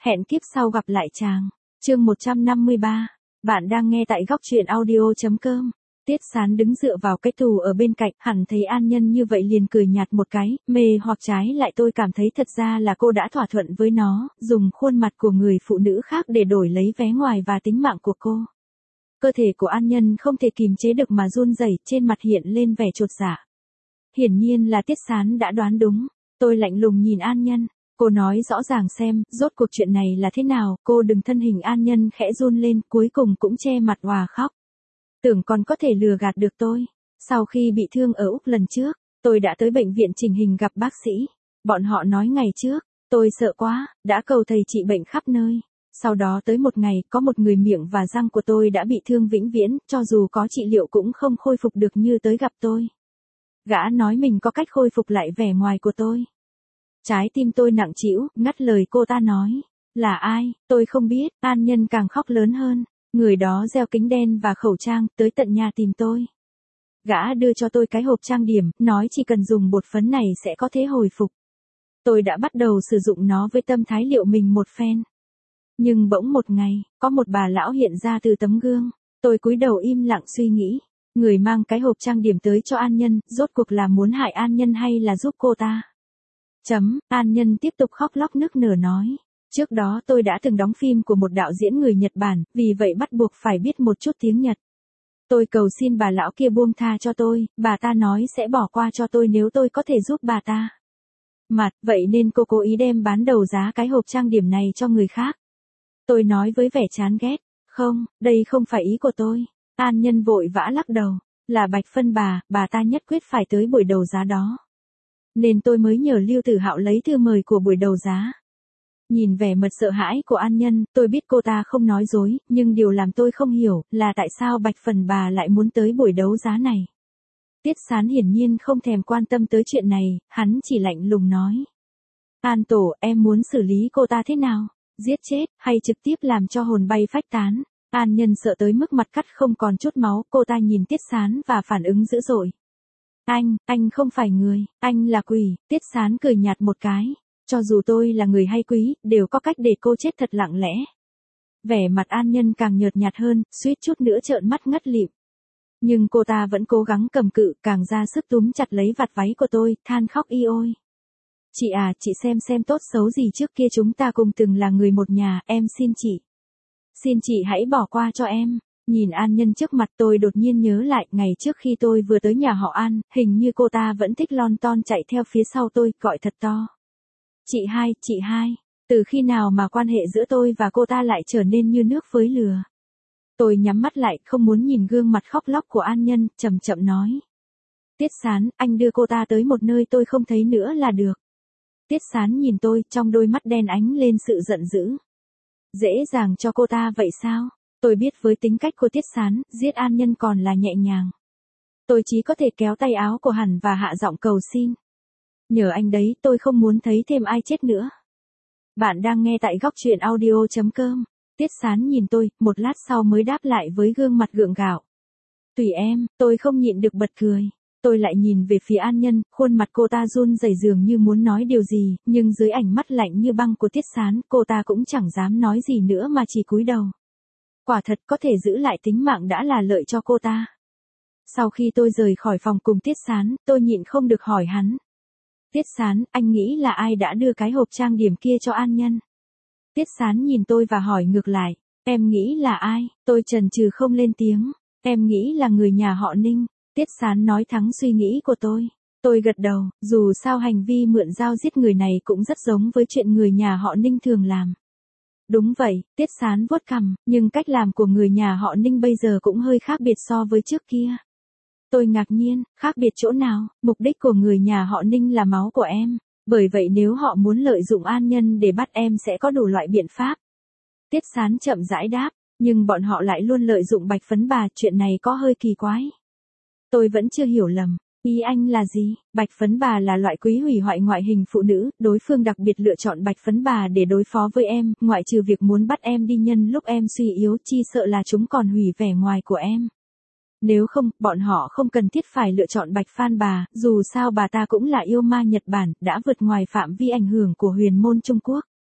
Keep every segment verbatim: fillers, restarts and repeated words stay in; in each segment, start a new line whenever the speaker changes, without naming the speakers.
Hẹn kiếp sau gặp lại chàng. Chương một trăm năm mươi ba. Bạn đang nghe tại góc truyện audio.com. Tiết Sán đứng dựa vào cái tủ ở bên cạnh, hẳn thấy An Nhân như vậy liền cười nhạt một cái, mê hoặc trái lại tôi cảm thấy thật ra là cô đã thỏa thuận với nó, dùng khuôn mặt của người phụ nữ khác để đổi lấy vé ngoài và tính mạng của cô. Cơ thể của An Nhân không thể kìm chế được mà run rẩy, trên mặt hiện lên vẻ chột dạ. Hiển nhiên là Tiết Sán đã đoán đúng. Tôi lạnh lùng nhìn An Nhân. Cô nói rõ ràng xem, rốt cuộc chuyện này là thế nào, cô đừng. Thân hình An Nhân khẽ run lên, cuối cùng cũng che mặt òa khóc. Tưởng còn có thể lừa gạt được tôi. Sau khi bị thương ở Úc lần trước, tôi đã tới bệnh viện chỉnh hình gặp bác sĩ. Bọn họ nói ngày trước, tôi sợ quá, đã cầu thầy trị bệnh khắp nơi. Sau đó tới một ngày, có một người miệng và răng của tôi đã bị thương vĩnh viễn, cho dù có trị liệu cũng không khôi phục được như tới gặp tôi. Gã nói mình có cách khôi phục lại vẻ ngoài của tôi. Trái tim tôi nặng trĩu, ngắt lời cô ta nói. Là ai, tôi không biết. An Nhân càng khóc lớn hơn. Người đó đeo kính đen và khẩu trang, tới tận nhà tìm tôi. Gã đưa cho tôi cái hộp trang điểm, nói chỉ cần dùng bột phấn này sẽ có thể hồi phục. Tôi đã bắt đầu sử dụng nó với tâm thái liệu mình một phen. Nhưng bỗng một ngày, có một bà lão hiện ra từ tấm gương. Tôi cúi đầu im lặng suy nghĩ. Người mang cái hộp trang điểm tới cho An Nhân, rốt cuộc là muốn hại An Nhân hay là giúp cô ta? Chấm, An Nhân tiếp tục khóc lóc nức nở nói. Trước đó tôi đã từng đóng phim của một đạo diễn người Nhật Bản, vì vậy bắt buộc phải biết một chút tiếng Nhật. Tôi cầu xin bà lão kia buông tha cho tôi, bà ta nói sẽ bỏ qua cho tôi nếu tôi có thể giúp bà ta. Mặt, vậy nên cô cố ý đem bán đầu giá cái hộp trang điểm này cho người khác. Tôi nói với vẻ chán ghét, không, đây không phải ý của tôi. An Nhân vội vã lắc đầu, là Bạch Phân bà, bà ta nhất quyết phải tới buổi đấu giá đó. Nên tôi mới nhờ Lưu Tử Hạo lấy thư mời của buổi đấu giá. Nhìn vẻ mặt sợ hãi của An Nhân, tôi biết cô ta không nói dối, nhưng điều làm tôi không hiểu là tại sao Bạch Phần bà lại muốn tới buổi đấu giá này. Tiết Sán hiển nhiên không thèm quan tâm tới chuyện này, hắn chỉ lạnh lùng nói. An tổ, em muốn xử lý cô ta thế nào? Giết chết, hay trực tiếp làm cho hồn bay phách tán? An Nhân sợ tới mức mặt cắt không còn chút máu, cô ta nhìn Tiết Sán và phản ứng dữ dội. Anh, anh không phải người, anh là quỷ. Tiết Sán cười nhạt một cái. Cho dù tôi là người hay quý, đều có cách để cô chết thật lặng lẽ. Vẻ mặt An Nhân càng nhợt nhạt hơn, suýt chút nữa trợn mắt ngất lịm. Nhưng cô ta vẫn cố gắng cầm cự, càng ra sức túm chặt lấy vạt váy của tôi, than khóc y ôi. Chị à, chị xem xem tốt xấu gì trước kia chúng ta cùng từng là người một nhà, em xin chị. Xin chị hãy bỏ qua cho em. Nhìn An Nhân trước mặt tôi đột nhiên nhớ lại ngày trước khi tôi vừa tới nhà họ An, hình như cô ta vẫn thích lon ton chạy theo phía sau tôi, gọi thật to. Chị hai, chị hai, từ khi nào mà quan hệ giữa tôi và cô ta lại trở nên như nước với lửa. Tôi nhắm mắt lại, không muốn nhìn gương mặt khóc lóc của An Nhân, chậm chậm nói. Tiết Sán, anh đưa cô ta tới một nơi tôi không thấy nữa là được. Tiết Sán nhìn tôi, trong đôi mắt đen ánh lên sự giận dữ. Dễ dàng cho cô ta vậy sao? Tôi biết với tính cách của Tiết Sán, giết An Nhân còn là nhẹ nhàng. Tôi chỉ có thể kéo tay áo của hắn và hạ giọng cầu xin. Nhờ anh đấy, tôi không muốn thấy thêm ai chết nữa. Bạn đang nghe tại góc truyện audio.com. Tiết Sán nhìn tôi, một lát sau mới đáp lại với gương mặt gượng gạo. Tùy em, tôi không nhịn được bật cười. Tôi lại nhìn về phía An Nhân, khuôn mặt cô ta run rẩy dường như muốn nói điều gì, nhưng dưới ánh mắt lạnh như băng của Tiết Sán, cô ta cũng chẳng dám nói gì nữa mà chỉ cúi đầu. Quả thật có thể giữ lại tính mạng đã là lợi cho cô ta. Sau khi tôi rời khỏi phòng cùng Tiết Sán, tôi nhịn không được hỏi hắn. Tiết Sán, anh nghĩ là ai đã đưa cái hộp trang điểm kia cho An Nhân? Tiết Sán nhìn tôi và hỏi ngược lại, em nghĩ là ai? Tôi chần chừ không lên tiếng, em nghĩ là người nhà họ Ninh. Tiết Sán nói thắng suy nghĩ của tôi. Tôi gật đầu, dù sao hành vi mượn dao giết người này cũng rất giống với chuyện người nhà họ Ninh thường làm. Đúng vậy, Tiết Sán vuốt cằm, nhưng cách làm của người nhà họ Ninh bây giờ cũng hơi khác biệt so với trước kia. Tôi ngạc nhiên, khác biệt chỗ nào? Mục đích của người nhà họ Ninh là máu của em, bởi vậy nếu họ muốn lợi dụng An Nhân để bắt em sẽ có đủ loại biện pháp. Tiết Sán chậm rãi đáp, nhưng bọn họ lại luôn lợi dụng Bạch Phấn bà, chuyện này có hơi kỳ quái. Tôi vẫn chưa hiểu lầm, ý anh là gì? Bạch Phấn bà là loại quý hủy hoại ngoại hình phụ nữ, đối phương đặc biệt lựa chọn Bạch Phấn bà để đối phó với em, ngoại trừ việc muốn bắt em đi nhân lúc em suy yếu, chi sợ là chúng còn hủy vẻ ngoài của em. Nếu không, bọn họ không cần thiết phải lựa chọn Bạch Phan bà, dù sao bà ta cũng là yêu ma Nhật Bản, đã vượt ngoài phạm vi ảnh hưởng của huyền môn Trung Quốc.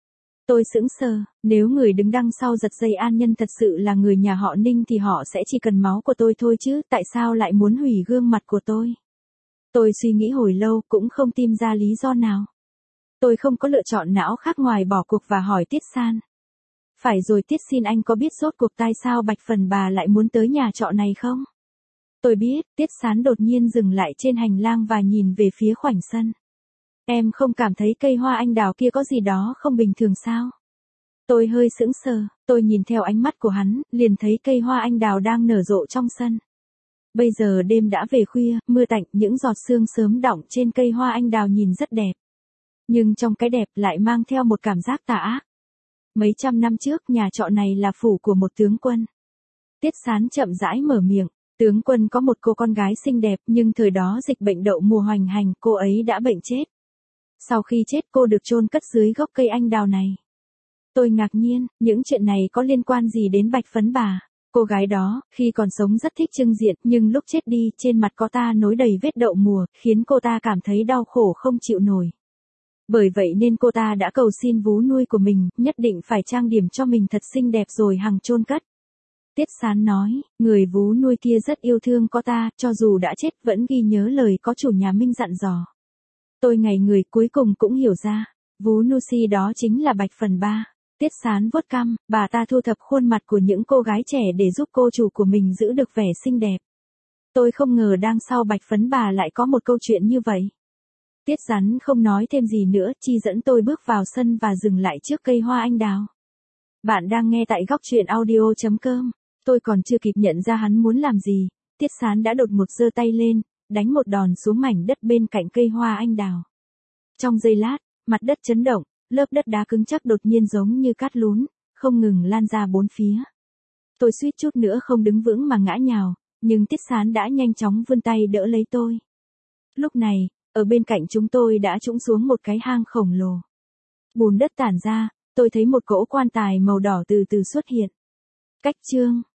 Tôi sững sờ, nếu người đứng đằng sau giật dây An Nhân thật sự là người nhà họ Ninh thì họ sẽ chỉ cần máu của tôi thôi chứ, tại sao lại muốn hủy gương mặt của tôi? Tôi suy nghĩ hồi lâu cũng không tìm ra lý do nào. Tôi không có lựa chọn não khác ngoài bỏ cuộc và hỏi Tiết San. Phải rồi Tiết xin anh có biết rốt cuộc tại sao Bạch Phần bà lại muốn tới nhà trọ này không? Tôi biết, Tiết Sán đột nhiên dừng lại trên hành lang và nhìn về phía khoảnh sân. Em không cảm thấy cây hoa anh đào kia có gì đó không bình thường sao? Tôi hơi sững sờ, tôi nhìn theo ánh mắt của hắn, liền thấy cây hoa anh đào đang nở rộ trong sân. Bây giờ đêm đã về khuya, mưa tạnh, những giọt sương sớm đọng trên cây hoa anh đào nhìn rất đẹp. Nhưng trong cái đẹp lại mang theo một cảm giác tà ác. Mấy trăm năm trước nhà trọ này là phủ của một tướng quân. Tiết Sán chậm rãi mở miệng, tướng quân có một cô con gái xinh đẹp nhưng thời đó dịch bệnh đậu mùa hoành hành, cô ấy đã bệnh chết. Sau khi chết cô được chôn cất dưới gốc cây anh đào này. Tôi ngạc nhiên, những chuyện này có liên quan gì đến Bạch Phấn bà? Cô gái đó, khi còn sống rất thích trưng diện, nhưng lúc chết đi, trên mặt cô ta nối đầy vết đậu mùa, khiến cô ta cảm thấy đau khổ không chịu nổi. Bởi vậy nên cô ta đã cầu xin vú nuôi của mình, nhất định phải trang điểm cho mình thật xinh đẹp rồi hằng chôn cất. Tiết Sán nói, người vú nuôi kia rất yêu thương cô ta, cho dù đã chết vẫn ghi nhớ lời có chủ nhà Minh dặn dò. Tôi ngày người cuối cùng cũng hiểu ra, vú Nusi đó chính là Bạch Phần ba. Tiết Sán vuốt cằm, bà ta thu thập khuôn mặt của những cô gái trẻ để giúp cô chủ của mình giữ được vẻ xinh đẹp. Tôi không ngờ đằng sau Bạch Phấn bà lại có một câu chuyện như vậy. Tiết Sán không nói thêm gì nữa, chỉ dẫn tôi bước vào sân và dừng lại trước cây hoa anh đào. Bạn đang nghe tại góc truyện audio chấm com. Tôi còn chưa kịp nhận ra hắn muốn làm gì, Tiết Sán đã đột ngột giơ tay lên, đánh một đòn xuống mảnh đất bên cạnh cây hoa anh đào. Trong giây lát, mặt đất chấn động, lớp đất đá cứng chắc đột nhiên giống như cát lún, không ngừng lan ra bốn phía. Tôi suýt chút nữa không đứng vững mà ngã nhào, nhưng Tiết Sán đã nhanh chóng vươn tay đỡ lấy tôi. Lúc này, ở bên cạnh chúng tôi đã trũng xuống một cái hang khổng lồ. Bùn đất tản ra, tôi thấy một cỗ quan tài màu đỏ từ từ xuất hiện. Cách chương